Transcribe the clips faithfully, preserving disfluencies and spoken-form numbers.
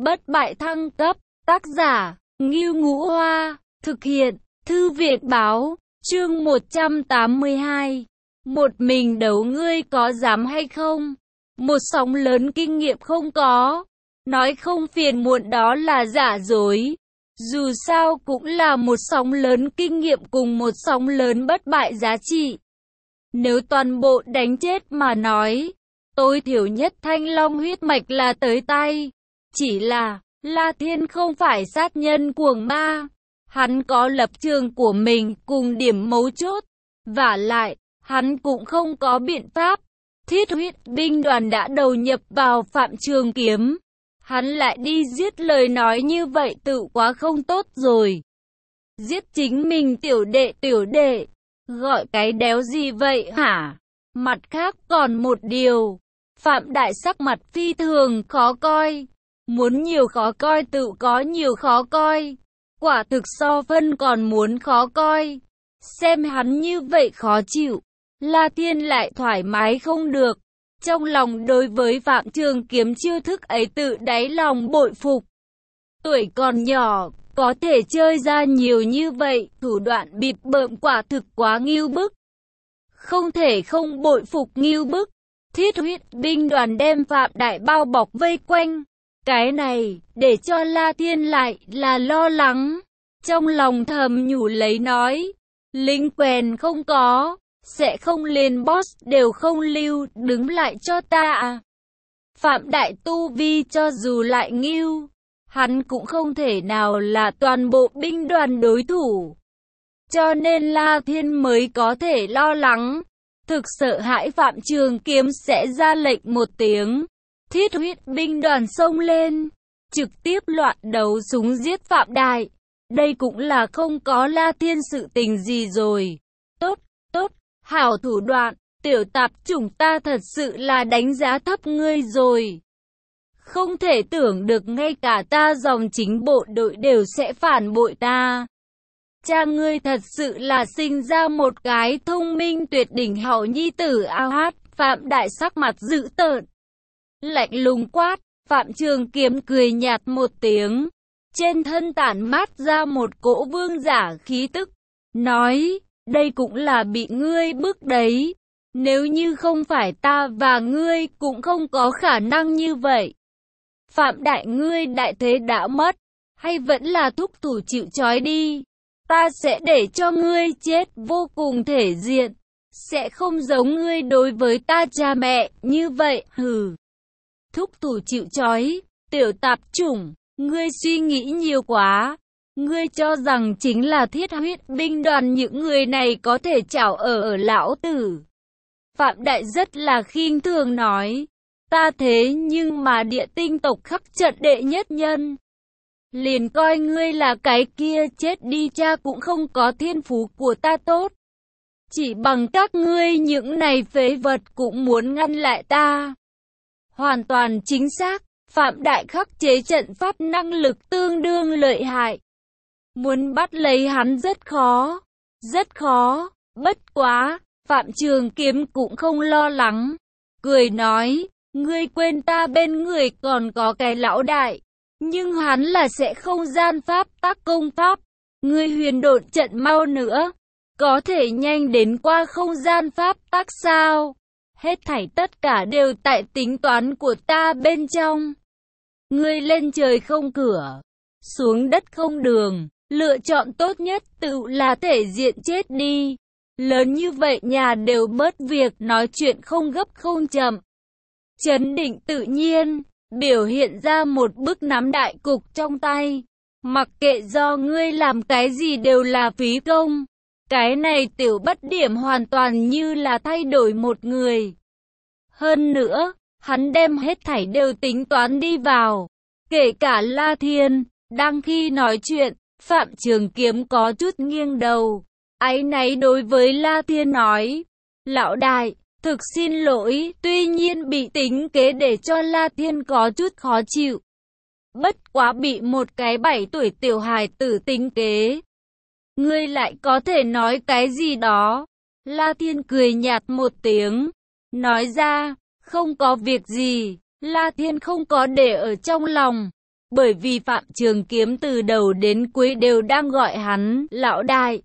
Bất bại thăng cấp, tác giả, Ngưu Ngũ Hoa, thực hiện, Thư viện Báo, chương một trăm tám mươi hai. Một mình đấu ngươi có dám hay không? Một sóng lớn kinh nghiệm không có. Nói không phiền muộn đó là giả dối. Dù sao cũng là một sóng lớn kinh nghiệm cùng một sóng lớn bất bại giá trị. Nếu toàn bộ đánh chết mà nói, tối thiểu nhất Thanh Long huyết mạch là tới tay. Chỉ là, La Thiên không phải sát nhân cuồng ma. Hắn có lập trường của mình cùng điểm mấu chốt. Vả lại, hắn cũng không có biện pháp. Thiết huyết binh đoàn đã đầu nhập vào Phạm Trường Kiếm. Hắn lại đi giết, lời nói như vậy tự quá không tốt rồi. Giết chính mình tiểu đệ tiểu đệ. Gọi cái đéo gì vậy hả? Mặt khác còn một điều. Phạm Đại sắc mặt phi thường khó coi. Muốn nhiều khó coi tự có nhiều khó coi. Quả thực so phân còn muốn khó coi. Xem hắn như vậy khó chịu. La Thiên lại thoải mái không được. Trong lòng đối với Phạm Trường Kiếm chiêu thức ấy tự đáy lòng bội phục. Tuổi còn nhỏ, có thể chơi ra nhiều như vậy, thủ đoạn bịp bợm quả thực quá ngưu bức. Không thể không bội phục ngưu bức. Thiết huyết binh đoàn đem Phạm Đại bao bọc vây quanh. Cái này, để cho La Thiên lại là lo lắng. Trong lòng thầm nhủ lấy nói, lính quèn không có, sẽ không lên boss đều không lưu, đứng lại cho ta à. Phạm Đại tu vi cho dù lại ngưu, hắn cũng không thể nào là toàn bộ binh đoàn đối thủ. Cho nên La Thiên mới có thể lo lắng, thực sợ hãi Phạm Trường Kiếm sẽ ra lệnh một tiếng. Thiết huyết binh đoàn xông lên, trực tiếp loạn đấu súng giết Phạm Đại. Đây cũng là không có La Thiên sự tình gì rồi. Tốt, tốt, hảo thủ đoạn, tiểu tạp chủng ta thật sự là đánh giá thấp ngươi rồi. Không thể tưởng được ngay cả ta dòng chính bộ đội đều sẽ phản bội ta. Cha ngươi thật sự là sinh ra một cái thông minh tuyệt đỉnh hảo nhi tử ao hát. Phạm Đại sắc mặt dữ tợn, lạnh lùng quát. Phạm Trường Kiếm cười nhạt một tiếng, trên thân tản mát ra một cỗ vương giả khí tức, nói, đây cũng là bị ngươi bức đấy. Nếu như không phải ta và ngươi cũng không có khả năng như vậy. Phạm Đại ngươi đại thế đã mất, hay vẫn là thúc thủ chịu trói đi. Ta sẽ để cho ngươi chết vô cùng thể diện, sẽ không giống ngươi đối với ta cha mẹ như vậy, hừ. Thúc thủ chịu trói, tiểu tạp chủng, ngươi suy nghĩ nhiều quá. Ngươi cho rằng chính là thiết huyết binh đoàn những người này có thể chảo ở ở lão tử. Phạm Đại rất là khinh thường nói, ta thế nhưng mà địa tinh tộc khắc trận đệ nhất nhân. Liền coi ngươi là cái kia chết đi cha cũng không có thiên phú của ta tốt. Chỉ bằng các ngươi những này phế vật cũng muốn ngăn lại ta. Hoàn toàn chính xác, Phạm Đại khắc chế trận pháp năng lực tương đương lợi hại. Muốn bắt lấy hắn rất khó, rất khó, bất quá, Phạm Trường Kiếm cũng không lo lắng. Cười nói, ngươi quên ta bên người còn có cái lão đại, nhưng hắn là sẽ không gian pháp tác công pháp. Ngươi huyền độn trận mau nữa, có thể nhanh đến qua không gian pháp tác sao? Hết thảy tất cả đều tại tính toán của ta bên trong. Ngươi lên trời không cửa, xuống đất không đường, lựa chọn tốt nhất tự là thể diện chết đi. Lớn như vậy nhà đều bớt việc, nói chuyện không gấp không chậm. Trấn định tự nhiên, biểu hiện ra một bức nắm đại cục trong tay. Mặc kệ do ngươi làm cái gì đều là phí công. Cái này tiểu bất điểm hoàn toàn như là thay đổi một người. Hơn nữa, hắn đem hết thảy đều tính toán đi vào. Kể cả La Thiên, đang khi nói chuyện, Phạm Trường Kiếm có chút nghiêng đầu. Áy náy đối với La Thiên nói, lão đại, thực xin lỗi, tuy nhiên bị tính kế để cho La Thiên có chút khó chịu. Bất quá bị một cái bảy tuổi tiểu hài tử tính kế. Ngươi lại có thể nói cái gì đó? La Thiên cười nhạt một tiếng, nói ra, không có việc gì. La Thiên không có để ở trong lòng. bởi vì Phạm Trường Kiếm từ đầu đến cuối đều đang gọi hắn lão đại,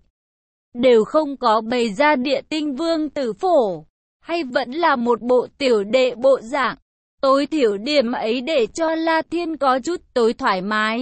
đều không có bày ra Địa Tinh Vương tử phổ, hay vẫn là một bộ tiểu đệ bộ dạng. Tối thiểu điểm ấy để cho La Thiên có chút tối thoải mái.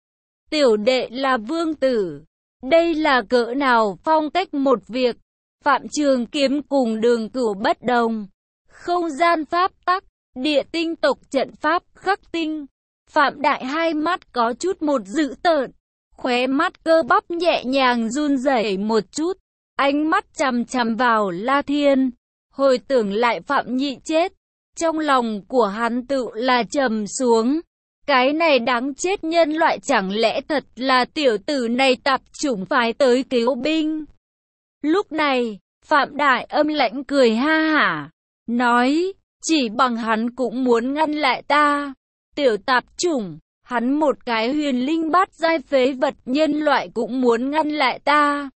Tiểu đệ là vương tử, đây là cỡ nào phong cách một việc. Phạm Trường Kiếm cùng Đường Cửu bất đồng. Không gian pháp tắc, địa tinh tộc trận pháp khắc tinh. Phạm Đại hai mắt có chút một dữ tợn, khóe mắt cơ bắp nhẹ nhàng run rẩy một chút, ánh mắt chằm chằm vào La Thiên, hồi tưởng lại Phạm Nhị chết, trong lòng của hắn tự là trầm xuống. Cái này đáng chết nhân loại, chẳng lẽ thật là tiểu tử này tạp chủng phái tới cứu binh? Lúc này, Phạm Đại âm lãnh cười ha hả, nói, chỉ bằng hắn cũng muốn ngăn lại ta. Tiểu tạp chủng, hắn một cái huyền linh bát giai phế vật nhân loại cũng muốn ngăn lại ta.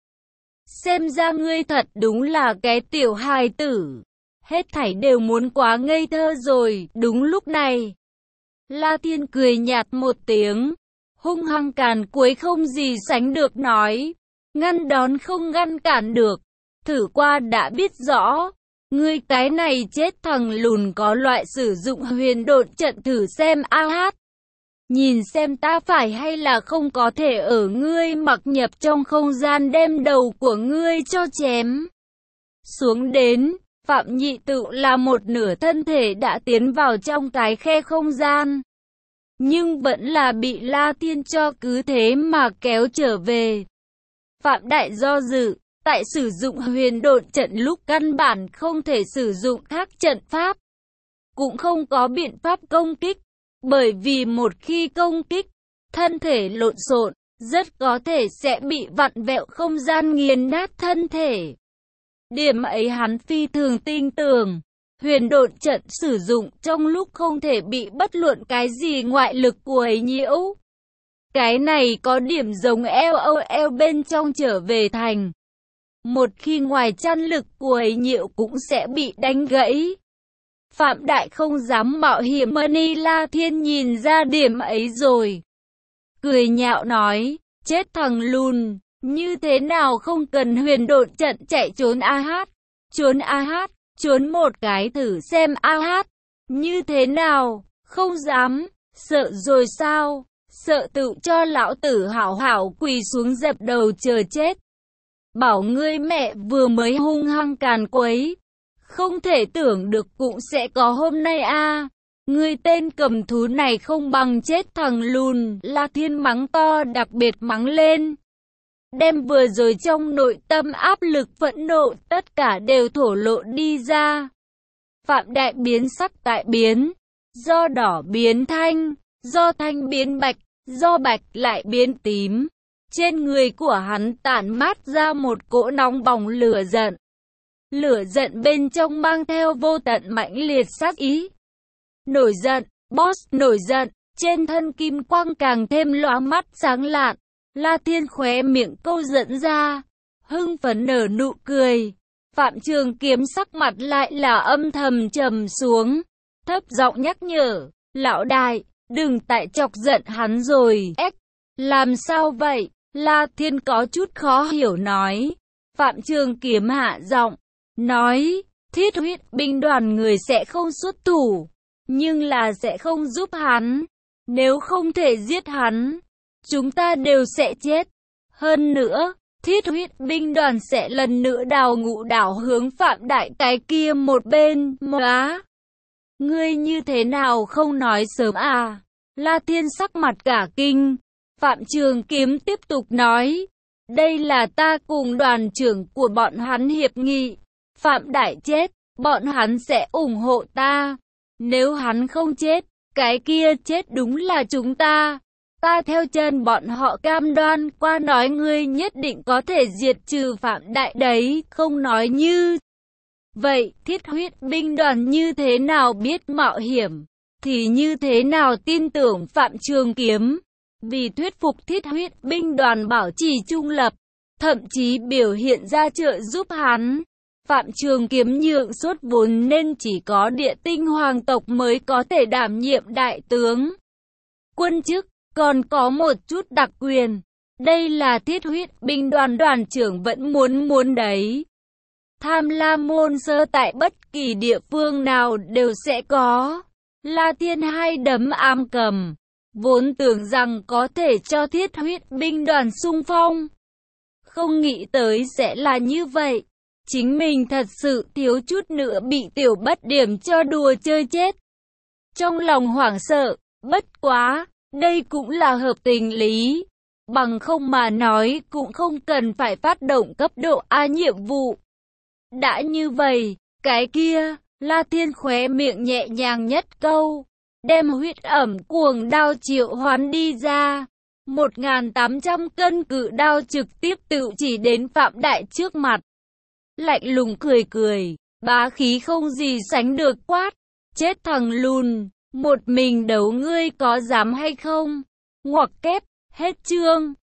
Xem ra ngươi thật đúng là cái tiểu hài tử. Hết thảy đều muốn quá ngây thơ rồi. Đúng lúc này, La Thiên cười nhạt một tiếng, hung hăng càn quấy không gì sánh được nói, ngăn đón không ngăn cản được, thử qua đã biết rõ. Ngươi cái này chết thằng lùn có loại sử dụng huyền độn trận thử xem a hát. Nhìn xem ta phải hay là không có thể ở ngươi mặc nhập trong không gian đem đầu của ngươi cho chém xuống đến. Phạm Nhị tự là một nửa thân thể đã tiến vào trong cái khe không gian, nhưng vẫn là bị La Thiên cho cứ thế mà kéo trở về. Phạm Đại do dự, tại sử dụng huyền độn trận lúc căn bản không thể sử dụng khác trận pháp, cũng không có biện pháp công kích, bởi vì một khi công kích, thân thể lộn xộn, rất có thể sẽ bị vặn vẹo không gian nghiền nát thân thể. Điểm ấy hắn phi thường tin tưởng, huyền độn trận sử dụng trong lúc không thể bị bất luận cái gì ngoại lực quấy nhiễu. Cái này có điểm giống LOL bên trong trở về thành. Một khi ngoài chăn lực quấy nhiễu cũng sẽ bị đánh gãy. Phạm Đại không dám mạo hiểm, Mani La Thiên nhìn ra điểm ấy rồi. Cười nhạo nói, chết thằng lùn, như thế nào không cần huyền độn trận chạy trốn a hát, trốn a hát, trốn một cái thử xem a hát, như thế nào, không dám, sợ rồi sao, sợ tự cho lão tử hảo hảo quỳ xuống dập đầu chờ chết. Bảo ngươi mẹ vừa mới hung hăng càn quấy, không thể tưởng được cũng sẽ có hôm nay a. À. Ngươi tên cầm thú này không bằng chết thằng lùn. La Thiên mắng to, đặc biệt mắng lên, đem vừa rồi trong nội tâm áp lực phẫn nộ tất cả đều thổ lộ đi ra. Phạm Đại biến sắc tại biến, do đỏ biến thanh, do thanh biến bạch, do bạch lại biến tím. Trên người của hắn tản mát ra một cỗ nóng bỏng lửa giận. Lửa giận bên trong mang theo vô tận mãnh liệt sát ý. Nổi giận, boss nổi giận, trên thân kim quang càng thêm lóa mắt sáng lạn. La Thiên khóe miệng câu dẫn ra, hưng phấn nở nụ cười. Phạm Trường Kiếm sắc mặt lại là âm thầm trầm xuống, thấp giọng nhắc nhở, lão đại, đừng tại chọc giận hắn rồi. Ếch, làm sao vậy? La Thiên có chút khó hiểu nói. Phạm Trường Kiếm hạ giọng, nói, thiết huyết binh đoàn người sẽ không xuất thủ, nhưng là sẽ không giúp hắn. Nếu không thể giết hắn, chúng ta đều sẽ chết. Hơn nữa, thiết huyết binh đoàn sẽ lần nữa đào ngũ đảo hướng Phạm Đại cái kia một bên. Móa, ngươi như thế nào không nói sớm à? La Thiên sắc mặt cả kinh. Phạm Trường Kiếm tiếp tục nói, đây là ta cùng đoàn trưởng của bọn hắn hiệp nghị. Phạm Đại chết, bọn hắn sẽ ủng hộ ta. Nếu hắn không chết, cái kia chết đúng là chúng ta. Ta theo chân bọn họ cam đoan qua nói ngươi nhất định có thể diệt trừ Phạm Đại đấy, không nói như vậy. Thiết huyết binh đoàn như thế nào biết mạo hiểm, thì như thế nào tin tưởng Phạm Trường Kiếm. Vì thuyết phục thiết huyết binh đoàn bảo trì trung lập, thậm chí biểu hiện ra trợ giúp hắn, Phạm Trường Kiếm nhượng suốt vốn nên chỉ có địa tinh hoàng tộc mới có thể đảm nhiệm đại tướng quân chức. còn có một chút đặc quyền. Đây là thiết huyết binh đoàn đoàn trưởng vẫn muốn muốn đấy. Tham lam môn sơ tại bất kỳ địa phương nào đều sẽ có. La Thiên hai đấm ám cầm, vốn tưởng rằng có thể cho thiết huyết binh đoàn xung phong. Không nghĩ tới sẽ là như vậy. Chính mình thật sự thiếu chút nữa bị tiểu bất điểm cho đùa chơi chết. Trong lòng hoảng sợ, bất quá, đây cũng là hợp tình lý. Bằng không mà nói cũng không cần phải phát động cấp độ A nhiệm vụ. Đã như vậy, cái kia, La Thiên khóe miệng nhẹ nhàng nhất câu, đem huyết ẩm cuồng đao triệu hoán đi ra. một nghìn tám trăm cân cự đao trực tiếp tự chỉ đến Phạm Đại trước mặt. Lạnh lùng cười cười, bá khí không gì sánh được quát. Chết thằng lùn, một mình đấu ngươi có dám hay không? Ngoặc kép, hết chương.